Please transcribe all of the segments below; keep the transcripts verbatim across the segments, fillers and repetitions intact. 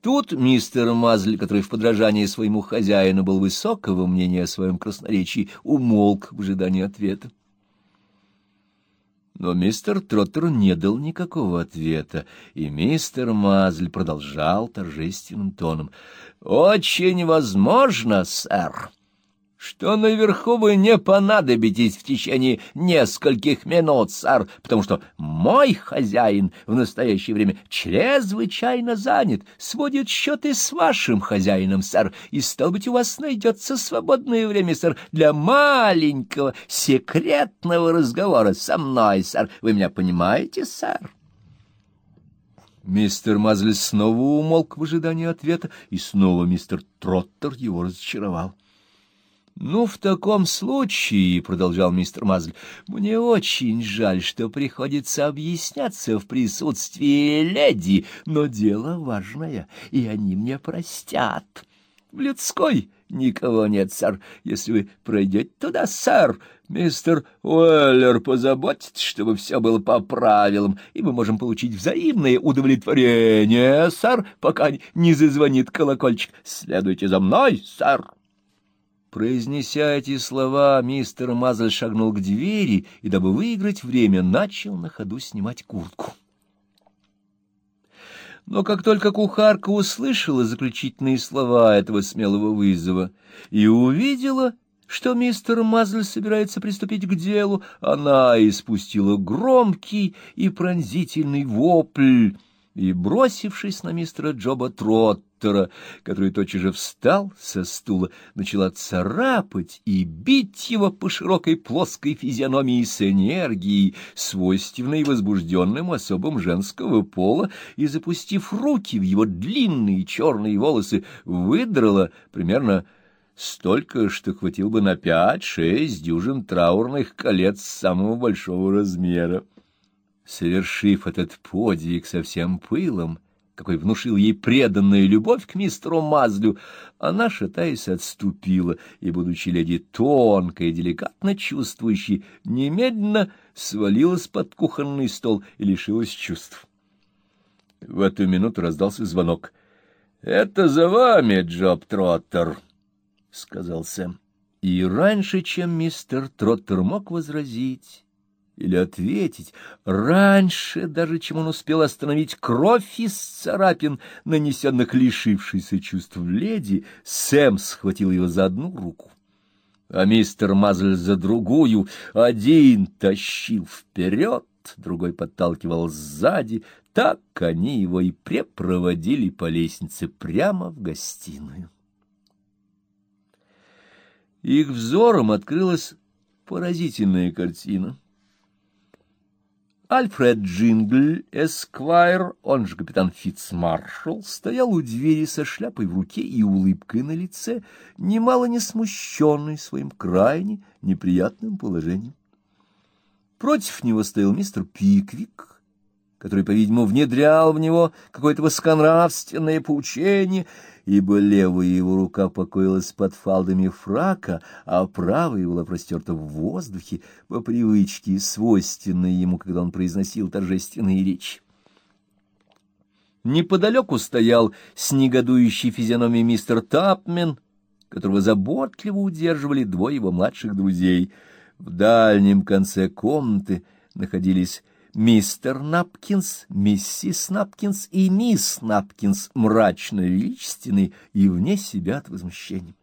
Тут мистер Мазль, который в подражании своему хозяину был высокого мнения о своем красноречии, умолк в ожидании ответа. Но мистер Троттер не дал никакого ответа, и мистер Мазль продолжал торжественным тоном: «Очень возможно, сэр, что наверху вы не понадобитесь в течение нескольких минут, сэр, потому что мой хозяин в настоящее время чрезвычайно занят, сводит счеты с вашим хозяином, сэр, и, стало быть, у вас найдется свободное время, сэр, для маленького секретного разговора со мной, сэр. Вы меня понимаете, сэр?» Мистер Мазль снова умолк в ожидании ответа, и снова мистер Троттер его разочаровал. «Ну, в таком случае, — продолжал мистер Мазль, — мне очень жаль, что приходится объясняться в присутствии леди, но дело важное, и они мне простят. В людской никого нет, сэр. Если вы пройдете туда, сэр, мистер Уэллер позаботится, чтобы все было по правилам, и мы можем получить взаимное удовлетворение, сэр, пока не зазвонит колокольчик. Следуйте за мной, сэр». Произнеся эти слова, мистер Мазль шагнул к двери и, дабы выиграть время, начал на ходу снимать куртку. Но как только кухарка услышала заключительные слова этого смелого вызова и увидела, что мистер Мазль собирается приступить к делу, она испустила громкий и пронзительный вопль и, бросившись на мистера Джоба Троттера, который тотчас же встал со стула, начала царапать и бить его по широкой плоской физиономии с энергией, свойственной возбужденным особам женского пола, и, запустив руки в его длинные черные волосы, выдрала примерно столько, что хватило бы на пять-шесть дюжин траурных колец самого большого размера. Совершив этот подвиг со всем пылом, какой внушил ей преданная любовь к мистеру Мазлю, она, шатаясь, отступила, и, будучи леди тонко и деликатно чувствующей, немедленно свалилась под кухонный стол и лишилась чувств. В эту минуту раздался звонок. — Это за вами, Джоб Троттер, — сказал Сэм. И раньше, чем мистер Троттер мог возразить или ответить, раньше даже, чем он успел остановить кровь из царапин, нанесенных лишившейся чувств леди, Сэм схватил его за одну руку, а мистер Мазль за другую. Один тащил вперед, другой подталкивал сзади. Так они его и препроводили по лестнице прямо в гостиную. Их взором открылась поразительная картина. Альфред Джингл, эсквайр, он же капитан Фитцмаршалл, стоял у двери со шляпой в руке и улыбкой на лице, немало не смущенный своим крайне неприятным положением. Против него стоял мистер Пиквик, который, по-видимому, внедрял в него какое-то высоконравственное поучение, ибо левая его рука покоилась под фалдами фрака, а правая была простерта в воздухе по привычке, свойственной ему, когда он произносил торжественные речи. Неподалеку стоял с негодующей физиономией мистер Тапмен, которого заботливо удерживали двое его младших друзей. В дальнем конце комнаты находились мистер Напкинс, миссис Напкинс и мисс Напкинс, мрачно величественные и вне себя от возмущения.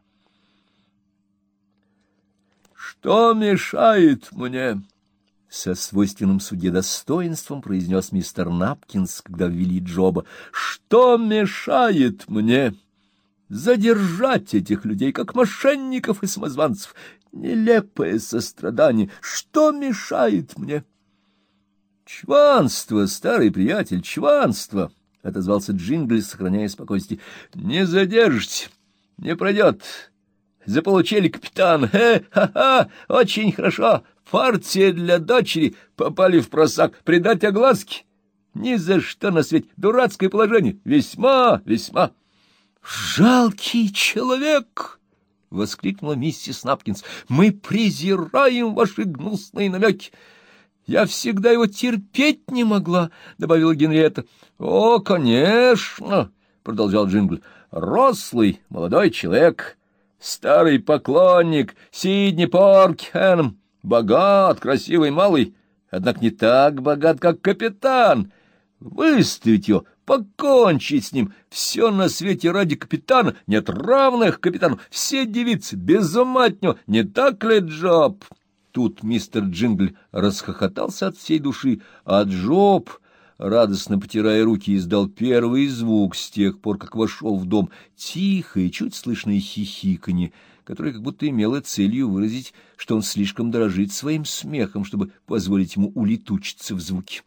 «Что мешает мне?» — со свойственным судье достоинством произнес мистер Напкинс, когда ввели Джоба. «Что мешает мне задержать этих людей, как мошенников и самозванцев? Нелепое сострадание! Что мешает мне?» «Чванство, старый приятель, чванство!» — отозвался Джингл, сохраняя спокойствие. «Не задержите, не пройдет. Заполучили капитан. Хе-ха-ха! Очень хорошо. Партия для дочери. Попали в просак. Придать огласке? Ни за что на свете. Дурацкое положение. Весьма, весьма». «Жалкий человек!» — воскликнула миссис Напкинс. «Мы презираем ваши гнусные намеки». «Я всегда его терпеть не могла», — добавила Генриетта. «О, конечно, — продолжал Джингл, — рослый молодой человек, старый поклонник Сидни Поркхем, богат, красивый малый, однако не так богат, как капитан. Выставить его, покончить с ним, все на свете ради капитана, нет равных капитану, все девицы без ума от него, не так ли, Джоб? Тут мистер Джингл расхохотался от всей души, а Джоб, радостно потирая руки, издал первый звук с тех пор, как вошел в дом, тихое, чуть слышное хихиканье, которое как будто имело целью выразить, что он слишком дорожит своим смехом, чтобы позволить ему улетучиться в звуки.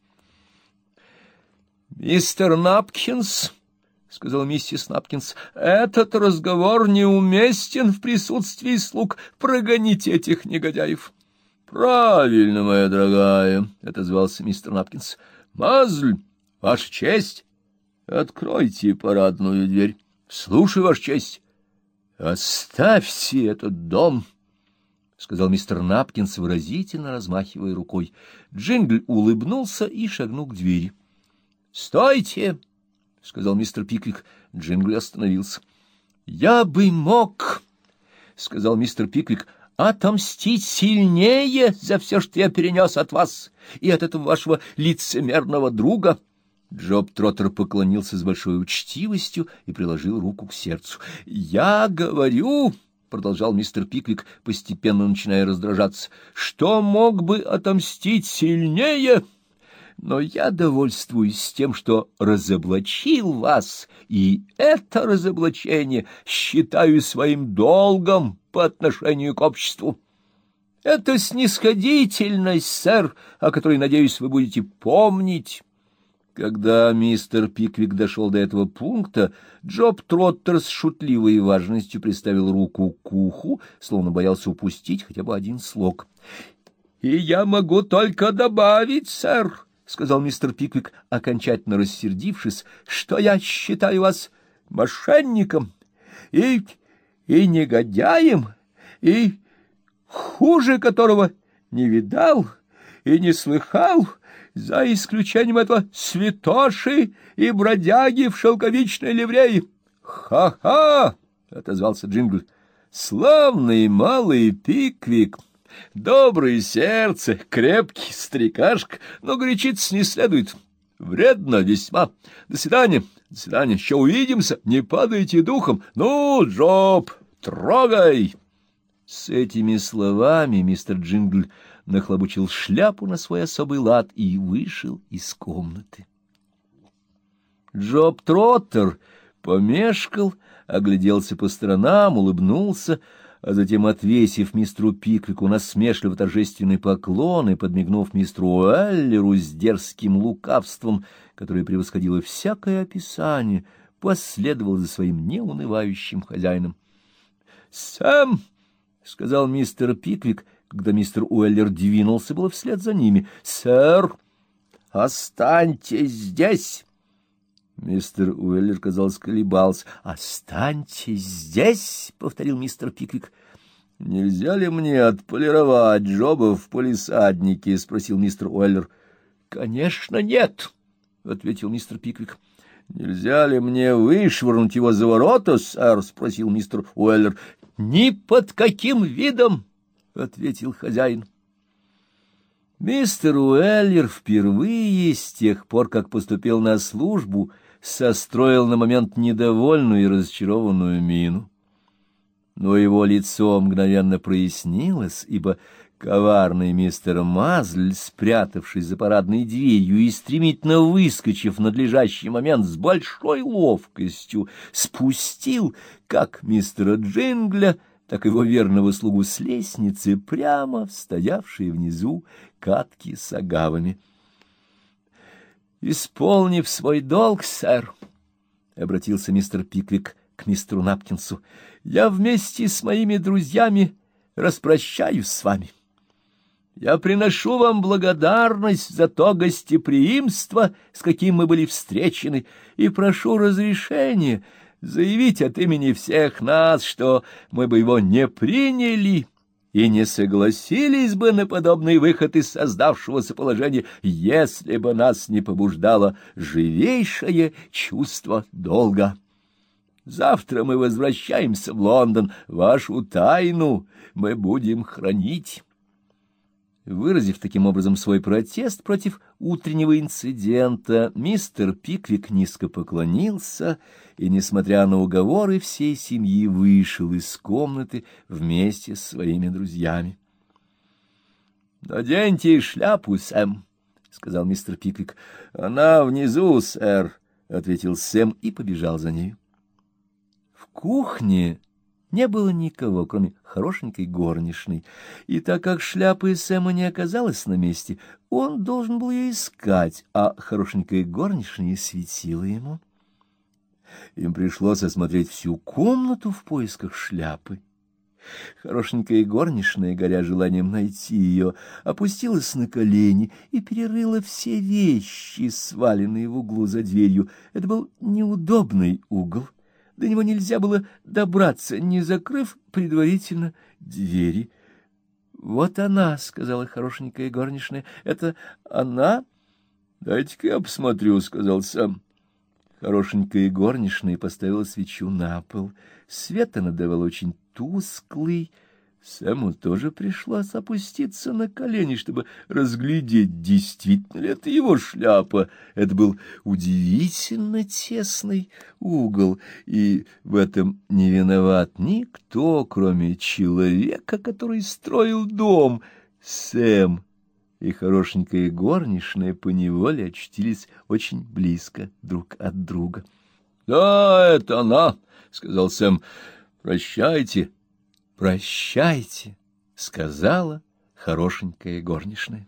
— Мистер Напкинс, — сказал миссис Напкинс, — этот разговор неуместен в присутствии слуг. Прогоните этих негодяев. — Правильно, моя дорогая, — отозвался мистер Напкинс. — Мазль, ваша честь, откройте парадную дверь. — Слушай, ваша честь. — Оставьте этот дом, — сказал мистер Напкинс, выразительно размахивая рукой. Джингл улыбнулся и шагнул к двери. — Стойте, — сказал мистер Пиквик. Джингл остановился. — Я бы мог, — сказал мистер Пиквик, — отомстить сильнее за все, что я перенес от вас и от этого вашего лицемерного друга. Джоб Троттер поклонился с большой учтивостью и приложил руку к сердцу. — Я говорю, — продолжал мистер Пиквик, постепенно начиная раздражаться, — что мог бы отомстить сильнее, но я довольствуюсь тем, что разоблачил вас, и это разоблачение считаю своим долгом по отношению к обществу. Это снисходительность, сэр, о которой, надеюсь, вы будете помнить. Когда мистер Пиквик дошел до этого пункта, Джоб Троттер с шутливой важностью приставил руку к уху, словно боялся упустить хотя бы один слог. — И я могу только добавить, сэр, — сказал мистер Пиквик, окончательно рассердившись, — что я считаю вас мошенником и, и негодяем, и хуже которого не видал и не слыхал, за исключением этого святоши и бродяги в шелковичной ливреи. «Ха — Ха-ха! — отозвался Джингл. — Славный малый Пиквик! Доброе сердце, крепкий старикашка, но горячиться не следует. Вредно весьма. До свидания, до свидания, еще увидимся, не падайте духом. Ну, Джоб, трогай!» С этими словами мистер Джингл нахлобучил шляпу на свой особый лад и вышел из комнаты. Джоб Троттер помешкал, огляделся по сторонам, улыбнулся, а затем, отвесив мистеру Пиквику насмешливо торжественный поклон и подмигнув мистеру Уэллеру с дерзким лукавством, которое превосходило всякое описание, последовал за своим неунывающим хозяином. — Сэм, — сказал мистер Пиквик, когда мистер Уэллер двинулся было вслед за ними, — сэр, останьтесь здесь. Мистер Уэллер, казалось, колебался. — Останьтесь здесь, — повторил мистер Пиквик. — Нельзя ли мне отполировать Джоба в палисаднике? — спросил мистер Уэллер. — Конечно, нет, — ответил мистер Пиквик. — Нельзя ли мне вышвырнуть его за ворота, сэр? — спросил мистер Уэллер. — Ни под каким видом, — ответил хозяин. Мистер Уэллер впервые с тех пор, как поступил на службу, состроил на момент недовольную и разочарованную мину. Но его лицо мгновенно прояснилось, ибо коварный мистер Мазль, спрятавшись за парадной дверью и стремительно выскочив в надлежащий момент с большой ловкостью, спустил как мистера Джингля, так и его верного слугу с лестницы прямо в стоявшие внизу катки с агавами. — Исполнив свой долг, сэр, — обратился мистер Пиквик к мистеру Напкинсу, — я вместе с моими друзьями распрощаюсь с вами. Я приношу вам благодарность за то гостеприимство, с каким мы были встречены, и прошу разрешения заявить от имени всех нас, что мы бы его не приняли и не согласились бы на подобный выход из создавшегося положения, если бы нас не побуждало живейшее чувство долга. Завтра мы возвращаемся в Лондон. Вашу тайну мы будем хранить». Выразив таким образом свой протест против утреннего инцидента, мистер Пиквик низко поклонился и, несмотря на уговоры всей семьи, вышел из комнаты вместе с своими друзьями. «Наденьте шляпу, Сэм», — сказал мистер Пиквик. «Она внизу, сэр», — ответил Сэм и побежал за нею. В кухне не было никого, кроме хорошенькой горничной, и так как шляпы Сэма не оказалась на месте, он должен был ее искать, а хорошенькая горничная светила ему. Им пришлось осмотреть всю комнату в поисках шляпы. Хорошенькая горничная, горя желанием найти ее, опустилась на колени и перерыла все вещи, сваленные в углу за дверью. Это был неудобный угол. До него нельзя было добраться, не закрыв предварительно двери. «Вот она», — сказала хорошенькая горничная. «Это она?» «Дайте-ка я посмотрю», — сказал Сэм. Хорошенькая горничная поставила свечу на пол. Свет она давала очень тусклый. Сэму тоже пришлось опуститься на колени, чтобы разглядеть, действительно ли это его шляпа. Это был удивительно тесный угол, и в этом не виноват никто, кроме человека, который строил дом. Сэм и хорошенькая горничная поневоле очутились очень близко друг от друга. — Да, это она, — сказал Сэм. — Прощайте. — Прощайте, — сказала хорошенькая горничная.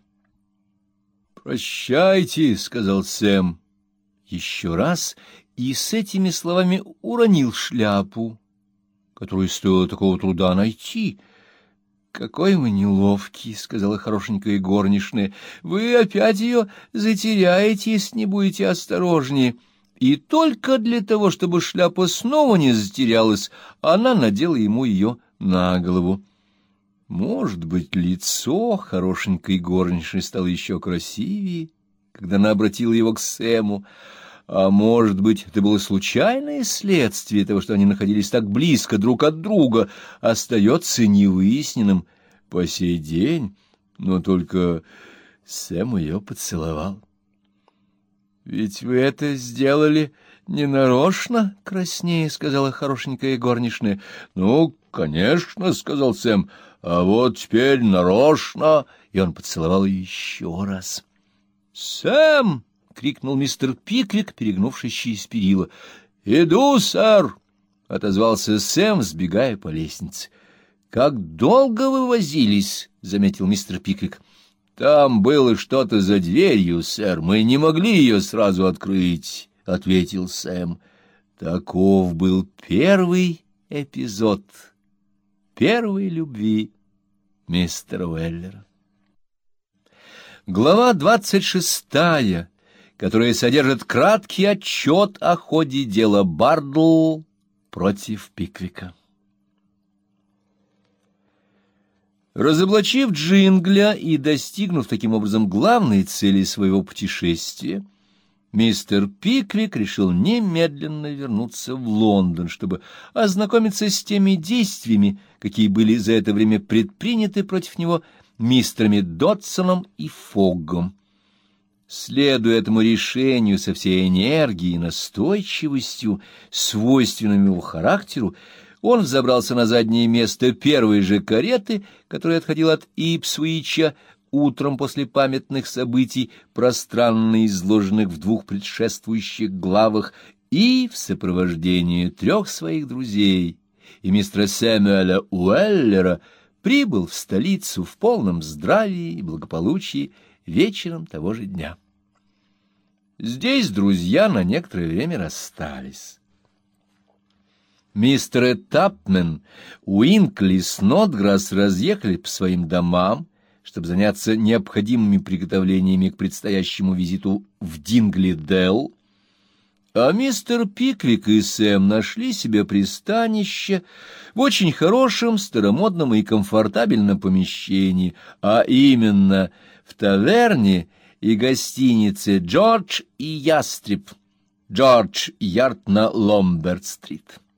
— Прощайте, — сказал Сэм еще раз, и с этими словами уронил шляпу, которую стоило такого труда найти. — Какой вы неловкий, — сказала хорошенькая горничная. — Вы опять ее затеряете, если не будете осторожнее. И только для того, чтобы шляпа снова не затерялась, она надела ему ее на голову. Может быть, лицо хорошенькой горничной стало еще красивее, когда она обратила его к Сэму, а может быть, это было случайное следствие того, что они находились так близко друг от друга, остается невыясненным по сей день, но только Сэм ее поцеловал. — Ведь вы это сделали не нарочно, — краснее сказала хорошенькая горничная. — Ну, конечно, — сказал Сэм, — а вот теперь нарочно. И он поцеловал ее еще раз. — Сэм! — крикнул мистер Пиквик, перегнувшись через перила. — Иду, сэр! — отозвался Сэм, сбегая по лестнице. — Как долго вы возились? — заметил мистер Пиквик. — Там было что-то за дверью, сэр. Мы не могли ее сразу открыть, — ответил Сэм. Таков был первый эпизод первой любви мистера Уэллера. Глава двадцать шестая, которая содержит краткий отчет о ходе дела Бардл против Пиквика. Разоблачив Джингля и достигнув таким образом главной цели своего путешествия, мистер Пиквик решил немедленно вернуться в Лондон, чтобы ознакомиться с теми действиями, какие были за это время предприняты против него мистерами Дотсоном и Фоггом. Следуя этому решению со всей энергией и настойчивостью, свойственными его характеру, он взобрался на заднее место первой же кареты, которая отходила от Ипсвича утром после памятных событий, пространно изложенных в двух предшествующих главах, и в сопровождении трех своих друзей и мистера Сэмюэля Уэллера прибыл в столицу в полном здравии и благополучии вечером того же дня. Здесь друзья на некоторое время расстались. Мистер Тапмен, Уинкли и Снодграсс разъехали по своим домам, чтобы заняться необходимыми приготовлениями к предстоящему визиту в Дингли-Делл, а мистер Пиквик и Сэм нашли себе пристанище в очень хорошем, старомодном и комфортабельном помещении, а именно в таверне и гостинице «Джордж и Ястреб», Джордж Ярд на Ломберт-стрит.